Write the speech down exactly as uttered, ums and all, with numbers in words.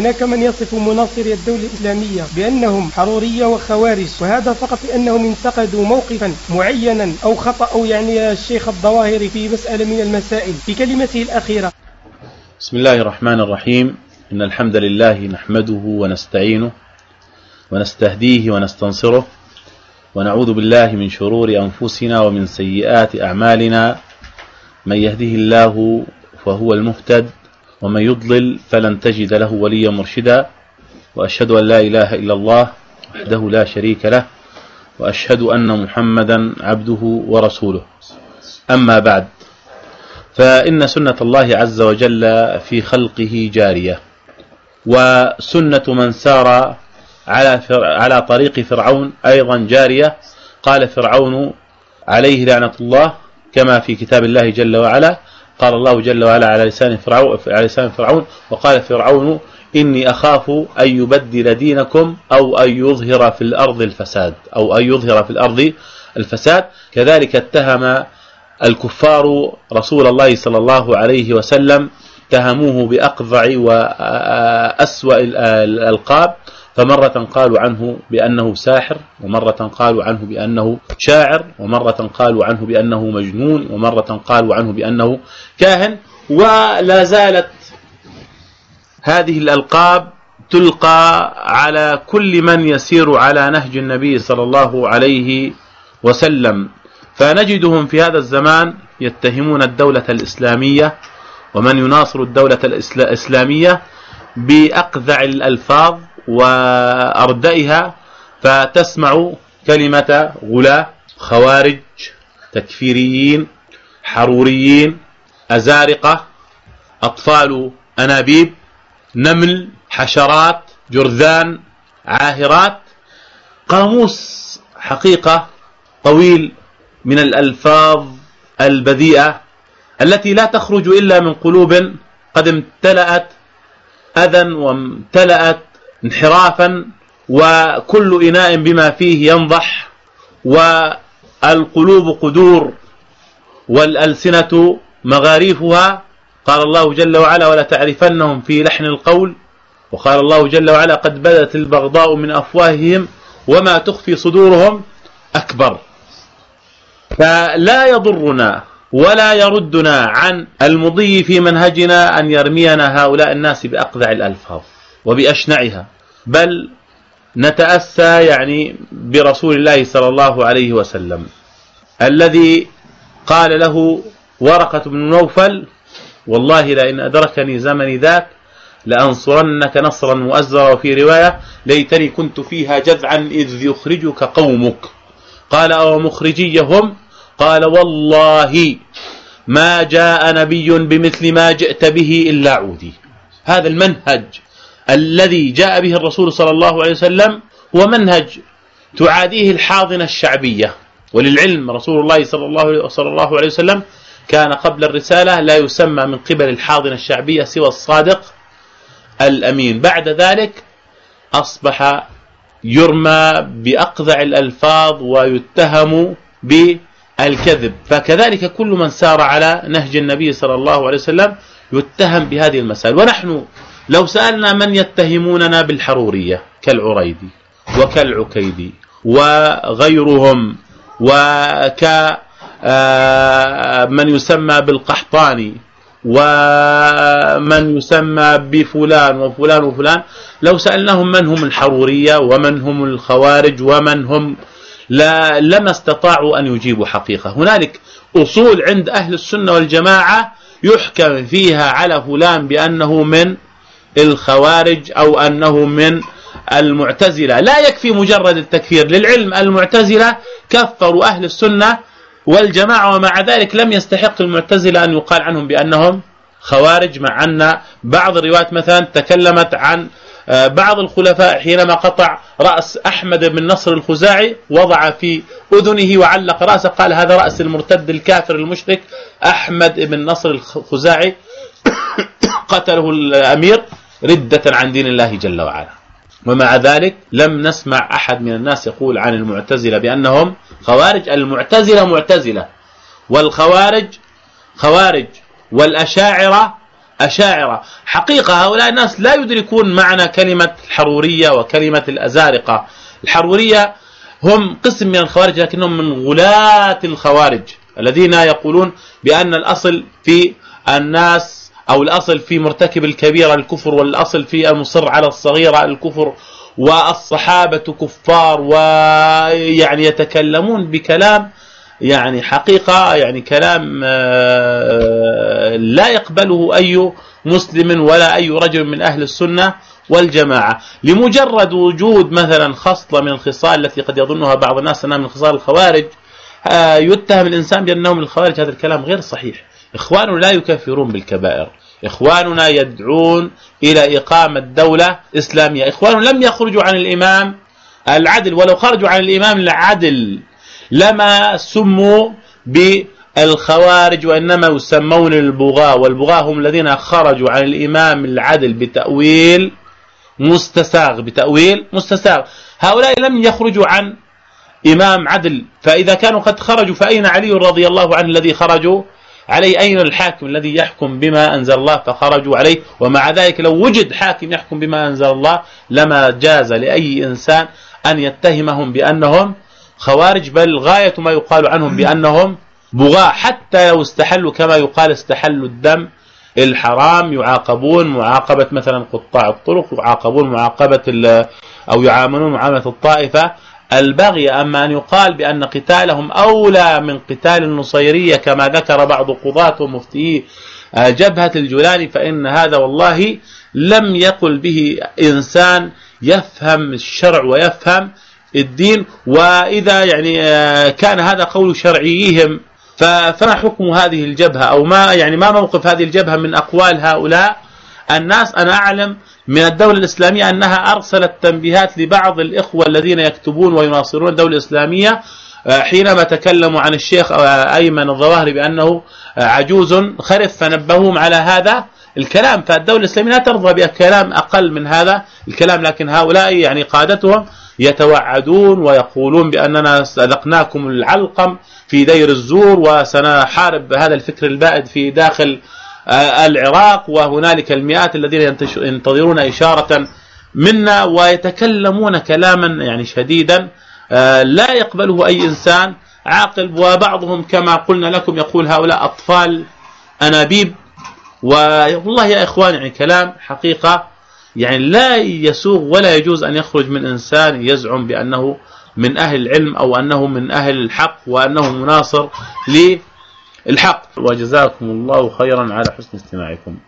هناك من يصف مناصري الدولة الإسلامية بأنهم حرورية وخوارج، وهذا فقط لأنهم انتقدوا موقفا معينا أو خطأ أو يعني الشيخ الظواهري في مسألة من المسائل. في كلمته الأخيرة. بسم الله الرحمن الرحيم. إن الحمد لله نحمده ونستعينه ونستهديه ونستنصره، ونعوذ بالله من شرور أنفسنا ومن سيئات أعمالنا. من يهده الله فهو المهتد، ومن يضلل فلن تجد له وليا مرشدا. وأشهد أن لا إله إلا الله وحده لا شريك له، وأشهد أن محمدا عبده ورسوله. أما بعد، فإن سنة الله عز وجل في خلقه جارية، وسنة من سار على على طريق فرعون أيضا جارية. قال فرعون عليه لعنة الله كما في كتاب الله جل وعلا، قال الله جل وعلا على لسان فرعون, على لسان فرعون وقال فرعون إني أخاف أن يبدل دينكم أو أن يظهر في الأرض الفساد أو أن يظهر في الأرض الفساد. كذلك اتهم الكفار رسول الله صلى الله عليه وسلم، اتهموه بأقذع وأسوأ الألقاب، فمرة قالوا عنه بأنه ساحر، ومرة قالوا عنه بأنه شاعر، ومرة قالوا عنه بأنه مجنون، ومرة قالوا عنه بأنه كاهن. ولا زالت هذه الألقاب تلقى على كل من يسير على نهج النبي صلى الله عليه وسلم. فنجدهم في هذا الزمان يتهمون الدولة الإسلامية ومن يناصر الدولة الإسلامية بأقذع الألفاظ وأردئها، فتسمع كلمة غلاة، خوارج، تكفيريين، حروريين، أزارقة، أطفال أنابيب، نمل، حشرات، جرذان، عاهرات. قاموس حقيقة طويل من الألفاظ البذيئة التي لا تخرج إلا من قلوب قد امتلأت أذى وامتلأت انحرافا، وكل إناء بما فيه ينضح، والقلوب قدور والألسنة مغاريفها. قال الله جل وعلا ولا تعرفنهم في لحن القول، وقال الله جل وعلا قد بدت البغضاء من أفواههم وما تخفي صدورهم أكبر. فلا يضرنا ولا يردنا عن المضي في منهجنا أن يرمينا هؤلاء الناس بأقذع الألفاظ وبأشنعها، بل نتأسى يعني برسول الله صلى الله عليه وسلم الذي قال له ورقة بن نوفل والله لئن أدركني زمني ذاك لأنصرنك نصرا مؤزرا، وفي رواية ليتني كنت فيها جذعا إذ يخرجك قومك. قال أو مخرجيهم؟ قال والله ما جاء نبي بمثل ما جئت به إلا عودي. هذا المنهج الذي جاء به الرسول صلى الله عليه وسلم هو منهج تعاديه الحاضنة الشعبية. وللعلم رسول الله صلى الله عليه وسلم كان قبل الرسالة لا يسمى من قبل الحاضنة الشعبية سوى الصادق الأمين. بعد ذلك أصبح يرمى بأقذع الألفاظ ويتهم بالكذب. فكذلك كل من سار على نهج النبي صلى الله عليه وسلم يتهم بهذه المسائل. ونحن لو سألنا من يتهموننا بالحرورية كالعريدي وكالعكيدي وغيرهم، وكمن يسمى بالقحطاني ومن يسمى بفلان وفلان وفلان، لو سألناهم من هم الحرورية ومن هم الخوارج ومن هم لا لما استطاعوا أن يجيبوا حقيقة. هنالك أصول عند أهل السنة والجماعة يحكم فيها على فلان بأنه من الخوارج أو أنه من المعتزلة. لا يكفي مجرد التكفير. للعلم المعتزلة كفروا أهل السنة والجماعة، ومع ذلك لم يستحق المعتزلة أن يقال عنهم بأنهم خوارج، مع أن بعض الروايات مثلا تكلمت عن بعض الخلفاء حينما قطع رأس أحمد بن نصر الخزاعي وضع في أذنه وعلق رأسه، قال هذا رأس المرتد الكافر المشرك أحمد بن نصر الخزاعي قتله الأمير ردة عن دين الله جل وعلا. ومع ذلك لم نسمع أحد من الناس يقول عن المعتزلة بأنهم خوارج. المعتزلة معتزلة، والخوارج خوارج، والأشاعرة أشاعرة. حقيقة هؤلاء الناس لا يدركون معنى كلمة الحرورية وكلمة الأزارقة. الحرورية هم قسم من الخوارج لكنهم من غلاة الخوارج الذين يقولون بأن الأصل في الناس أو الأصل في مرتكب الكبيرة الكفر، والأصل في المصر على الصغيرة الكفر، والصحابة كفار، ويعني يتكلمون بكلام يعني حقيقة يعني كلام لا يقبله أي مسلم ولا أي رجل من أهل السنة والجماعة، لمجرد وجود مثلا خصلة من الخصال التي قد يظنها بعض الناس أنها من خصال الخوارج يتهم الإنسان بأنه من الخوارج. هذا الكلام غير صحيح. إخواننا لا يكفرون بالكبائر، إخواننا يدعون إلى إقامة دولة إسلامية. إخواننا لم يخرجوا عن الإمام العدل، ولو خرجوا عن الإمام العدل لما سموا بالخوارج وإنما يسمون البغاة، والبغاة هم الذين خرجوا عن الإمام العدل بتأويل مستساغ بتأويل مستساغ. هؤلاء لم يخرجوا عن إمام عدل، فإذا كانوا قد خرجوا فأين علي رضي الله عنه الذي خرجوا عليه؟ أين الحاكم الذي يحكم بما أنزل الله فخرجوا عليه؟ ومع ذلك لو وجد حاكم يحكم بما أنزل الله لما جاز لأي إنسان أن يتهمهم بأنهم خوارج، بل غاية ما يقال عنهم بأنهم بغاة. حتى لو استحلوا كما يقال استحلوا الدم الحرام يعاقبون معاقبة مثلا قطاع الطرق، يعاقبون معاقبة أو يعاملون معاملة الطائفة الباغية. أما أن يقال بأن قتالهم أولى من قتال النصيرية كما ذكر بعض قضاة ومفتي جبهة الجولاني، فإن هذا والله لم يقل به إنسان يفهم الشرع ويفهم الدين. وإذا يعني كان هذا قول شرعيهم فما حكم هذه الجبهة، أو ما يعني ما موقف هذه الجبهة من أقوال هؤلاء الناس؟ أنا أعلم من الدولة الإسلامية أنها أرسلت تنبيهات لبعض الإخوة الذين يكتبون ويناصرون الدولة الإسلامية حينما تكلموا عن الشيخ أيمن الظواهري بأنه عجوز خرف، فنبهوهم على هذا الكلام. فالدولة الإسلامية لا ترضى بكلام أقل من هذا الكلام، لكن هؤلاء يعني قادتهم يتوعدون ويقولون بأننا سلقناكم العلقم في دير الزور وسنحارب هذا الفكر البائد في داخل العراق، وهنالك المئات الذين ينتظرون إشارة منا، ويتكلمون كلاما يعني شديدا لا يقبله أي إنسان عاقل. وبعضهم كما قلنا لكم يقول هؤلاء أطفال أنابيب. والله يا إخوان يعني كلام حقيقة يعني لا يسوغ ولا يجوز أن يخرج من إنسان يزعم بأنه من أهل العلم أو أنه من أهل الحق وأنه مناصر للحق. وجزاكم الله خيرا على حسن استماعكم.